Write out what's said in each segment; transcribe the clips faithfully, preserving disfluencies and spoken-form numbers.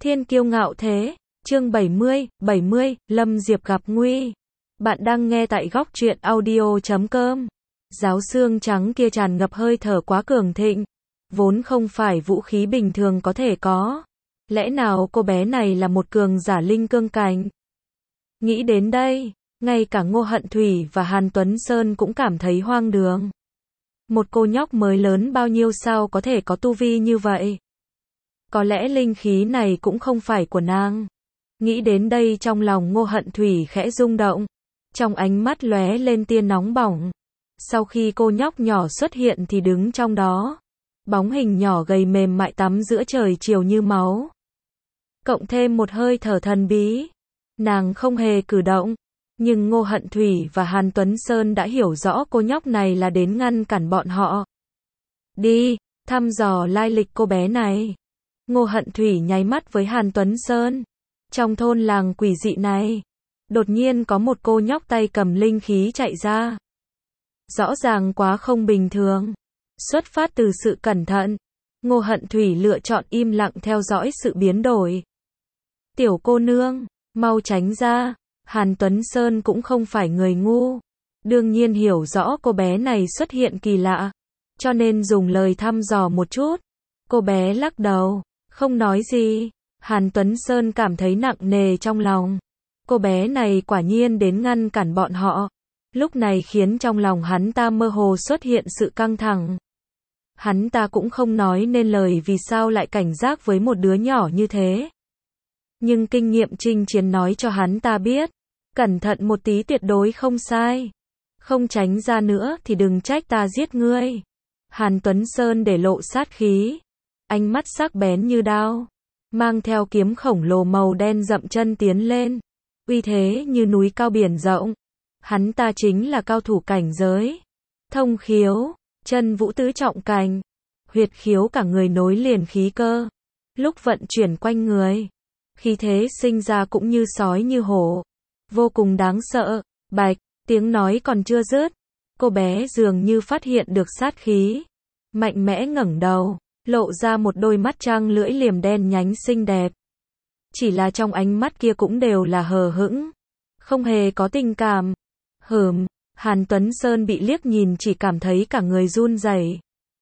Thiên kiêu ngạo thế, chương bảy mươi, bảy mươi, Lâm Diệp gặp nguy. Bạn đang nghe tại góc truyện audio chấm com. Giáo xương trắng kia tràn ngập hơi thở quá cường thịnh, vốn không phải vũ khí bình thường có thể có. Lẽ nào cô bé này là một cường giả linh cương cảnh? Nghĩ đến đây, ngay cả Ngô Hận Thủy và Hàn Tuấn Sơn cũng cảm thấy hoang đường. Một cô nhóc mới lớn bao nhiêu sao có thể có tu vi như vậy? Có lẽ linh khí này cũng không phải của nàng. Nghĩ đến đây trong lòng Ngô Hận Thủy khẽ rung động, trong ánh mắt lóe lên tia nóng bỏng. Sau khi cô nhóc nhỏ xuất hiện thì đứng trong đó, bóng hình nhỏ gầy mềm mại tắm giữa trời chiều như máu. Cộng thêm một hơi thở thần bí, nàng không hề cử động, nhưng Ngô Hận Thủy và Hàn Tuấn Sơn đã hiểu rõ cô nhóc này là đến ngăn cản bọn họ. Đi, thăm dò lai lịch cô bé này. Ngô Hận Thủy nháy mắt với Hàn Tuấn Sơn. Trong thôn làng quỷ dị này, đột nhiên có một cô nhóc tay cầm linh khí chạy ra. Rõ ràng quá không bình thường. Xuất phát từ sự cẩn thận, Ngô Hận Thủy lựa chọn im lặng theo dõi sự biến đổi. Tiểu cô nương, mau tránh ra. Hàn Tuấn Sơn cũng không phải người ngu, đương nhiên hiểu rõ cô bé này xuất hiện kỳ lạ, cho nên dùng lời thăm dò một chút. Cô bé lắc đầu, không nói gì. Hàn Tuấn Sơn cảm thấy nặng nề trong lòng. Cô bé này quả nhiên đến ngăn cản bọn họ. Lúc này khiến trong lòng hắn ta mơ hồ xuất hiện sự căng thẳng. Hắn ta cũng không nói nên lời vì sao lại cảnh giác với một đứa nhỏ như thế. Nhưng kinh nghiệm chinh chiến nói cho hắn ta biết, cẩn thận một tí tuyệt đối không sai. Không tránh ra nữa thì đừng trách ta giết ngươi. Hàn Tuấn Sơn để lộ sát khí, ánh mắt sắc bén như đao, mang theo kiếm khổng lồ màu đen dậm chân tiến lên, uy thế như núi cao biển rộng. Hắn ta chính là cao thủ cảnh giới thông khiếu, chân vũ tứ trọng cảnh, huyệt khiếu cả người nối liền khí cơ, lúc vận chuyển quanh người, khí thế sinh ra cũng như sói như hổ, vô cùng đáng sợ. Bạch, tiếng nói còn chưa dứt, cô bé dường như phát hiện được sát khí, mạnh mẽ ngẩng đầu, lộ ra một đôi mắt trăng lưỡi liềm đen nhánh xinh đẹp. Chỉ là trong ánh mắt kia cũng đều là hờ hững, không hề có tình cảm. Hừm, Hàn Tuấn Sơn bị liếc nhìn chỉ cảm thấy cả người run rẩy,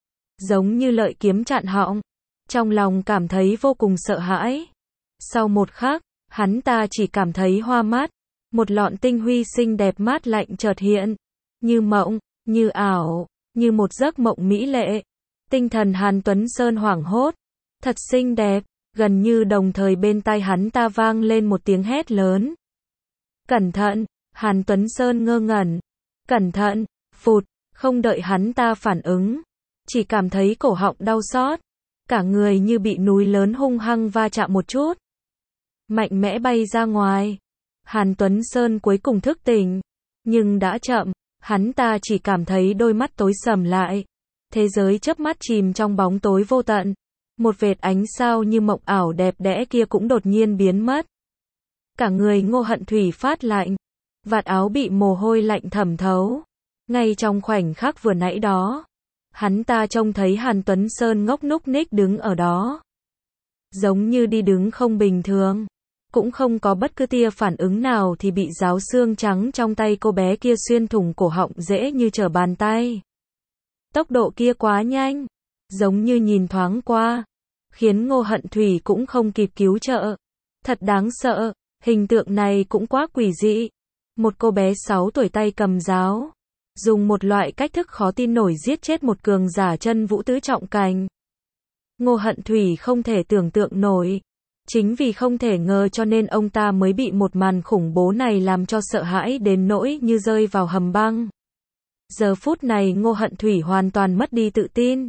giống như lợi kiếm chặn họng, trong lòng cảm thấy vô cùng sợ hãi. Sau một khắc, hắn ta chỉ cảm thấy hoa mắt, một lọn tinh huy xinh đẹp mát lạnh chợt hiện, như mộng, như ảo, như một giấc mộng mỹ lệ. Tinh thần Hàn Tuấn Sơn hoảng hốt, thật xinh đẹp. Gần như đồng thời bên tai hắn ta vang lên một tiếng hét lớn. Cẩn thận! Hàn Tuấn Sơn ngơ ngẩn. Cẩn thận! Phụt! Không đợi hắn ta phản ứng, chỉ cảm thấy cổ họng đau xót, cả người như bị núi lớn hung hăng va chạm một chút, mạnh mẽ bay ra ngoài. Hàn Tuấn Sơn cuối cùng thức tỉnh, nhưng đã chậm, hắn ta chỉ cảm thấy đôi mắt tối sầm lại. Thế giới chớp mắt chìm trong bóng tối vô tận. Một vệt ánh sao như mộng ảo đẹp đẽ kia cũng đột nhiên biến mất. Cả người Ngô Hận Thủy phát lạnh, vạt áo bị mồ hôi lạnh thẩm thấu. Ngay trong khoảnh khắc vừa nãy đó, hắn ta trông thấy Hàn Tuấn Sơn ngốc núc ních đứng ở đó, giống như đi đứng không bình thường, cũng không có bất cứ tia phản ứng nào thì bị giáo xương trắng trong tay cô bé kia xuyên thủng cổ họng dễ như trở bàn tay. Tốc độ kia quá nhanh, giống như nhìn thoáng qua, khiến Ngô Hận Thủy cũng không kịp cứu trợ. Thật đáng sợ, hình tượng này cũng quá quỷ dị. Một cô bé sáu tuổi tay cầm giáo, dùng một loại cách thức khó tin nổi giết chết một cường giả chân vũ tứ trọng cảnh. Ngô Hận Thủy không thể tưởng tượng nổi. Chính vì không thể ngờ cho nên ông ta mới bị một màn khủng bố này làm cho sợ hãi đến nỗi như rơi vào hầm băng. Giờ phút này Ngô Hận Thủy hoàn toàn mất đi tự tin.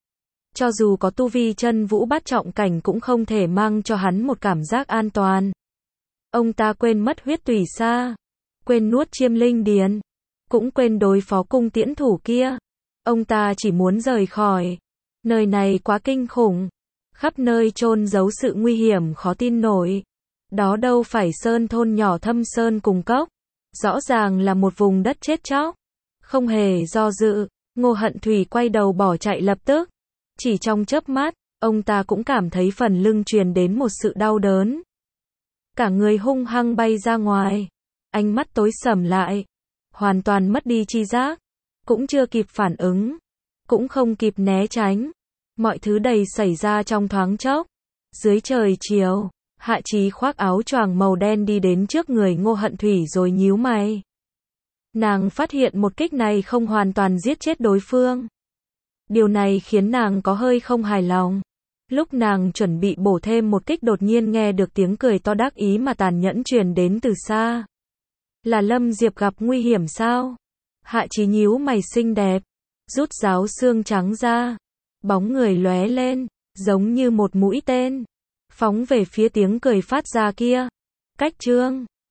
Cho dù có tu vi chân vũ bát trọng cảnh cũng không thể mang cho hắn một cảm giác an toàn. Ông ta quên mất huyết tùy sa, quên nuốt chiêm linh điền, cũng quên đối phó cung tiễn thủ kia. Ông ta chỉ muốn rời khỏi. Nơi này quá kinh khủng, khắp nơi chôn giấu sự nguy hiểm khó tin nổi. Đó đâu phải sơn thôn nhỏ thâm sơn cùng cốc, rõ ràng là một vùng đất chết chóc. Không hề do dự, Ngô Hận Thủy quay đầu bỏ chạy lập tức. Chỉ trong chớp mắt, Ông ta cũng cảm thấy phần lưng truyền đến một sự đau đớn. Cả người hung hăng bay ra ngoài. Ánh mắt tối sầm lại. Hoàn toàn mất đi tri giác. Cũng chưa kịp phản ứng. Cũng không kịp né tránh. Mọi thứ đầy xảy ra trong thoáng chốc. Dưới trời chiều, Hạ Chí khoác áo choàng màu đen đi đến trước người Ngô Hận Thủy rồi nhíu mày. Nàng phát hiện một kích này không hoàn toàn giết chết đối phương. Điều này khiến nàng có hơi không hài lòng. Lúc nàng chuẩn bị bổ thêm một kích đột nhiên nghe được tiếng cười to đắc ý mà tàn nhẫn truyền đến từ xa. Là Lâm Diệp gặp nguy hiểm sao? Hạ Chí nhíu mày xinh đẹp, rút giáo xương trắng ra, bóng người lóe lên, giống như một mũi tên, phóng về phía tiếng cười phát ra kia. Cách chương